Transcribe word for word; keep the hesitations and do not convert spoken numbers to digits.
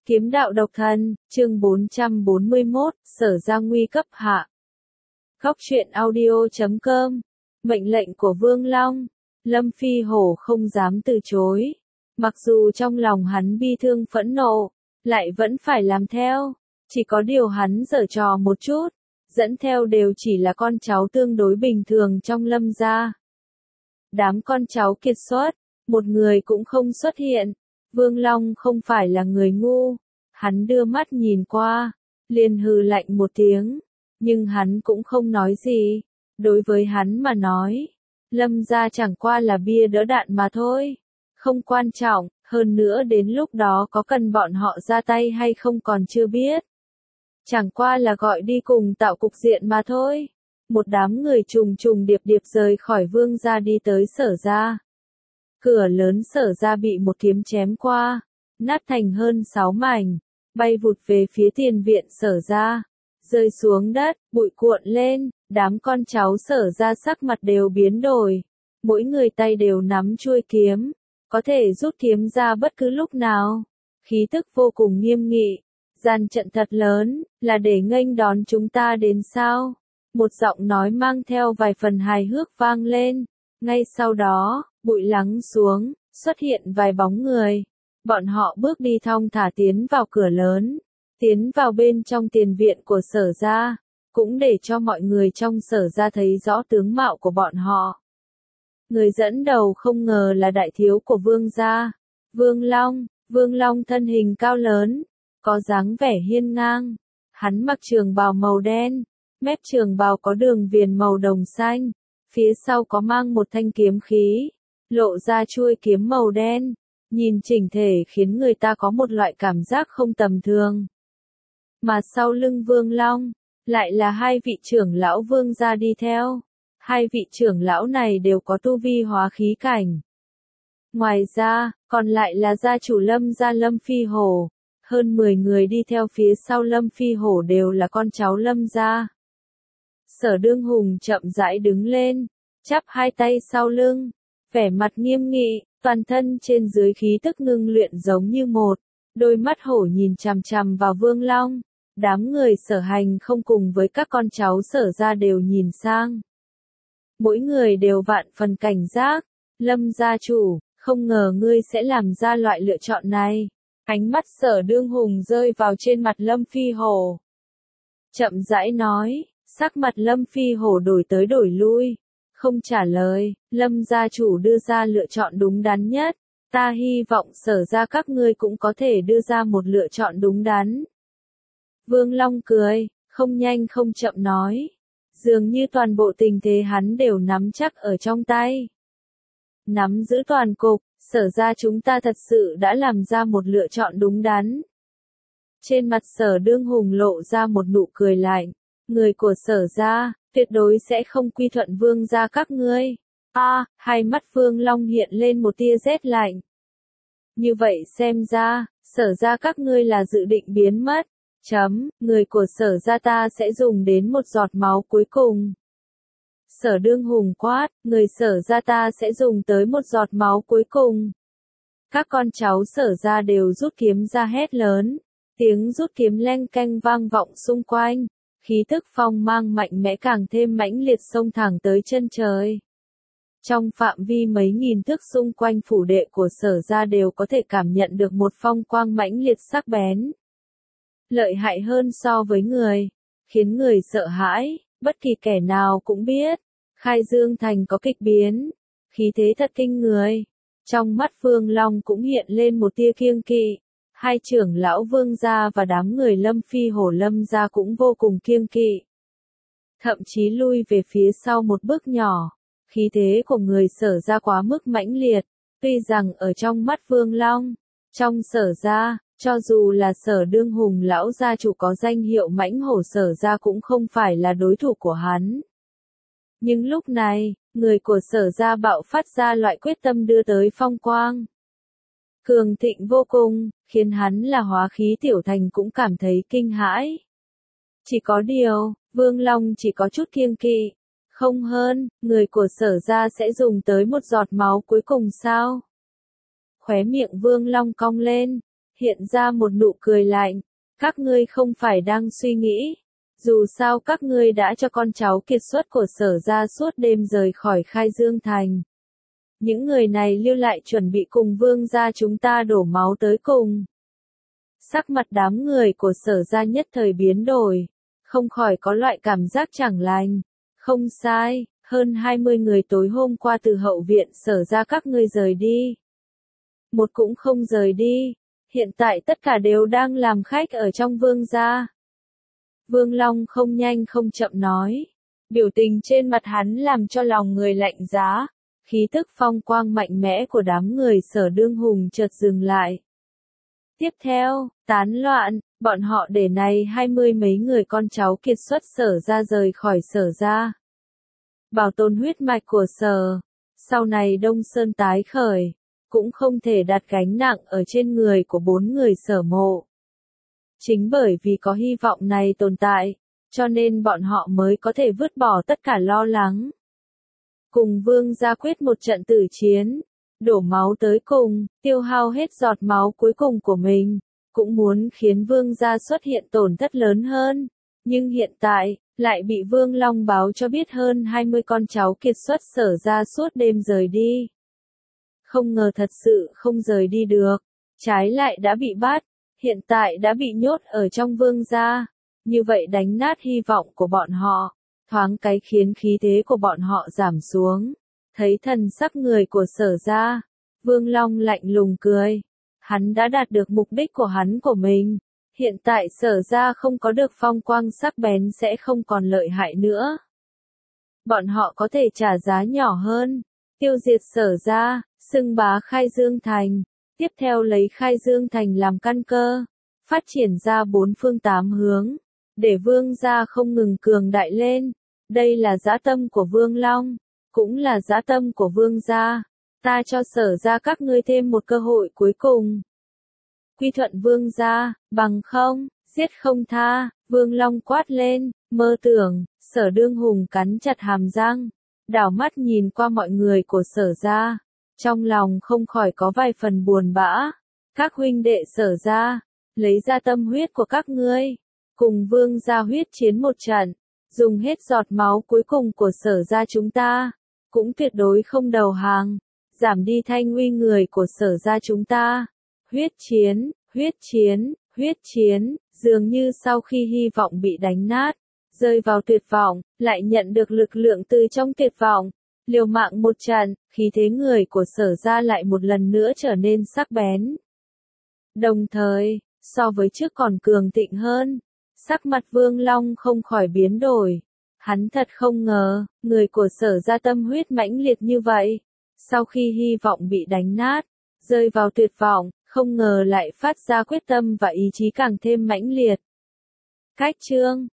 Kiếm đạo độc thần, chương bốn trăm bốn mươi mốt, Sở Ra nguy cấp hạ. Góc truyện audio chấm com. Mệnh lệnh của Vương Long, Lâm Phi Hổ không dám từ chối. Mặc dù trong lòng hắn bi thương phẫn nộ, lại vẫn phải làm theo. Chỉ có điều hắn giở trò một chút, dẫn theo đều chỉ là con cháu tương đối bình thường trong Lâm gia. Đám con cháu kiệt xuất, một người cũng không xuất hiện. Vương Long không phải là người ngu, hắn đưa mắt nhìn qua, liền hừ lạnh một tiếng, nhưng hắn cũng không nói gì. Đối với hắn mà nói, Lâm gia chẳng qua là bia đỡ đạn mà thôi, không quan trọng, hơn nữa đến lúc đó có cần bọn họ ra tay hay không còn chưa biết. Chẳng qua là gọi đi cùng tạo cục diện mà thôi. Một đám người trùng trùng điệp điệp rời khỏi Vương gia đi tới Sở gia. Cửa lớn Sở ra bị một kiếm chém qua, nát thành hơn sáu mảnh, bay vụt về phía tiền viện Sở ra, rơi xuống đất, bụi cuộn lên, đám con cháu Sở ra sắc mặt đều biến đổi, mỗi người tay đều nắm chuôi kiếm, có thể rút kiếm ra bất cứ lúc nào, khí tức vô cùng nghiêm nghị, gian trận thật lớn, là để nghênh đón chúng ta đến sao? Một giọng nói mang theo vài phần hài hước vang lên, ngay sau đó, bụi lắng xuống, xuất hiện vài bóng người. Bọn họ bước đi thong thả tiến vào cửa lớn, tiến vào bên trong tiền viện của Sở gia, cũng để cho mọi người trong Sở gia thấy rõ tướng mạo của bọn họ. Người dẫn đầu không ngờ là đại thiếu của Vương gia, Vương Long. Vương Long thân hình cao lớn, có dáng vẻ hiên ngang. Hắn mặc trường bào màu đen, mép trường bào có đường viền màu đồng xanh, phía sau có mang một thanh kiếm khí, lộ ra chuôi kiếm màu đen, nhìn chỉnh thể khiến người ta có một loại cảm giác không tầm thường. Mà sau lưng Vương Long, lại là hai vị trưởng lão Vương gia đi theo. Hai vị trưởng lão này đều có tu vi hóa khí cảnh. Ngoài ra, còn lại là gia chủ Lâm gia Lâm Phi Hổ. Hơn mười người đi theo phía sau Lâm Phi Hổ đều là con cháu Lâm gia. Sở Đương Hùng chậm rãi đứng lên, chắp hai tay sau lưng, vẻ mặt nghiêm nghị, toàn thân trên dưới khí tức ngưng luyện giống như một, đôi mắt hổ nhìn chằm chằm vào Vương Long. Đám người Sở Hành không cùng với các con cháu Sở ra đều nhìn sang. Mỗi người đều vạn phần cảnh giác, Lâm gia chủ, không ngờ ngươi sẽ làm ra loại lựa chọn này. Ánh mắt Sở Đương Hùng rơi vào trên mặt Lâm Phi Hổ. Chậm rãi nói, sắc mặt Lâm Phi Hổ đổi tới đổi lui. Không trả lời, Lâm gia chủ đưa ra lựa chọn đúng đắn nhất. Ta hy vọng Sở ra các ngươi cũng có thể đưa ra một lựa chọn đúng đắn. Vương Long cười, không nhanh không chậm nói. Dường như toàn bộ tình thế hắn đều nắm chắc ở trong tay. Nắm giữ toàn cục, Sở ra chúng ta thật sự đã làm ra một lựa chọn đúng đắn. Trên mặt Sở Đương Hùng lộ ra một nụ cười lạnh. Người của Sở ra, tuyệt đối sẽ không quy thuận Vương gia các ngươi. A, à, hai mắt Vương Long hiện lên một tia rét lạnh. Như vậy xem ra, Sở ra các ngươi là dự định biến mất. Chấm, người của Sở ra ta sẽ dùng đến một giọt máu cuối cùng. Sở Đương Hùng quát, người Sở ra ta sẽ dùng tới một giọt máu cuối cùng. Các con cháu Sở ra đều rút kiếm ra hét lớn. Tiếng rút kiếm leng keng vang vọng xung quanh. Khí tức phong mang mạnh mẽ càng thêm mãnh liệt xông thẳng tới chân trời. Trong phạm vi mấy nghìn thước xung quanh phủ đệ của Sở gia đều có thể cảm nhận được một phong quang mãnh liệt sắc bén. Lợi hại hơn so với người, khiến người sợ hãi, bất kỳ kẻ nào cũng biết. Khai Dương Thành có kịch biến, khí thế thật kinh người. Trong mắt Vương Long cũng hiện lên một tia kiêng kỵ. Hai trưởng lão Vương gia và đám người Lâm Phi Hổ Lâm gia cũng vô cùng kiêng kỵ. Thậm chí lui về phía sau một bước nhỏ. Khí thế của người Sở gia quá mức mãnh liệt. Tuy rằng ở trong mắt Vương Long, trong Sở gia, cho dù là Sở Đương Hùng lão gia chủ có danh hiệu mãnh hổ Sở gia cũng không phải là đối thủ của hắn. Nhưng lúc này, người của Sở gia bạo phát ra loại quyết tâm đưa tới phong quang. Cường thịnh vô cùng, khiến hắn là hóa khí tiểu thành cũng cảm thấy kinh hãi. Chỉ có điều, Vương Long chỉ có chút kiêng kỵ. Không hơn, người của Sở gia sẽ dùng tới một giọt máu cuối cùng sao? Khóe miệng Vương Long cong lên, hiện ra một nụ cười lạnh. Các ngươi không phải đang suy nghĩ. Dù sao các ngươi đã cho con cháu kiệt xuất của Sở gia suốt đêm rời khỏi Khai Dương Thành. Những người này lưu lại chuẩn bị cùng vương gia chúng ta đổ máu tới cùng. Sắc mặt đám người của Sở gia nhất thời biến đổi, không khỏi có loại cảm giác chẳng lành. Không sai, hơn hai mươi người tối hôm qua từ hậu viện Sở gia các ngươi rời đi. Một cũng không rời đi, hiện tại tất cả đều đang làm khách ở trong vương gia. Vương Long không nhanh không chậm nói, biểu tình trên mặt hắn làm cho lòng người lạnh giá, khí tức phong quang mạnh mẽ của đám người Sở đương hùng chợt dừng lại. Tiếp theo, tán loạn, bọn họ để này hai mươi mấy người con cháu kiệt xuất Sở gia rời khỏi Sở gia. Bảo tồn huyết mạch của Sở, sau này Đông Sơn tái khởi, cũng không thể đặt gánh nặng ở trên người của bốn người Sở mộ. Chính bởi vì có hy vọng này tồn tại, cho nên bọn họ mới có thể vứt bỏ tất cả lo lắng. Cùng vương gia quyết một trận tử chiến, đổ máu tới cùng, tiêu hao hết giọt máu cuối cùng của mình, cũng muốn khiến vương gia xuất hiện tổn thất lớn hơn. Nhưng hiện tại, lại bị Vương Long báo cho biết hơn hai mươi con cháu kiệt xuất Sở gia suốt đêm rời đi. Không ngờ thật sự không rời đi được, trái lại đã bị bắt, hiện tại đã bị nhốt ở trong vương gia. Như vậy đánh nát hy vọng của bọn họ, thoáng cái khiến khí thế của bọn họ giảm xuống. Thấy thần sắc người của Sở gia, Vương Long lạnh lùng cười. Hắn đã đạt được mục đích của hắn của mình. Hiện tại Sở gia không có được phong quang sắc bén sẽ không còn lợi hại nữa. Bọn họ có thể trả giá nhỏ hơn, tiêu diệt Sở gia, xưng bá Khai Dương Thành, tiếp theo lấy Khai Dương Thành làm căn cơ, phát triển ra bốn phương tám hướng, để vương gia không ngừng cường đại lên. Đây là dã tâm của Vương Long, cũng là dã tâm của vương gia. Ta cho Sở gia các ngươi thêm một cơ hội cuối cùng. Quy thuận vương gia, bằng không, giết không tha. Vương Long quát lên, mơ tưởng. Sở đương hùng cắn chặt hàm răng, đảo mắt nhìn qua mọi người của Sở gia, trong lòng không khỏi có vài phần buồn bã. Các huynh đệ Sở gia, lấy ra tâm huyết của các ngươi, cùng vương gia huyết chiến một trận, dùng hết giọt máu cuối cùng của Sở gia chúng ta, cũng tuyệt đối không đầu hàng, giảm đi thanh uy người của Sở gia chúng ta. Huyết chiến, huyết chiến, huyết chiến, dường như sau khi hy vọng bị đánh nát, rơi vào tuyệt vọng, lại nhận được lực lượng từ trong tuyệt vọng, liều mạng một trận, khí thế người của Sở gia lại một lần nữa trở nên sắc bén. Đồng thời, so với trước còn cường thịnh hơn, sắc mặt Vương Long không khỏi biến đổi. Hắn thật không ngờ, người của Sở gia tâm huyết mãnh liệt như vậy, sau khi hy vọng bị đánh nát, rơi vào tuyệt vọng, không ngờ lại phát ra quyết tâm và ý chí càng thêm mãnh liệt. Cách chương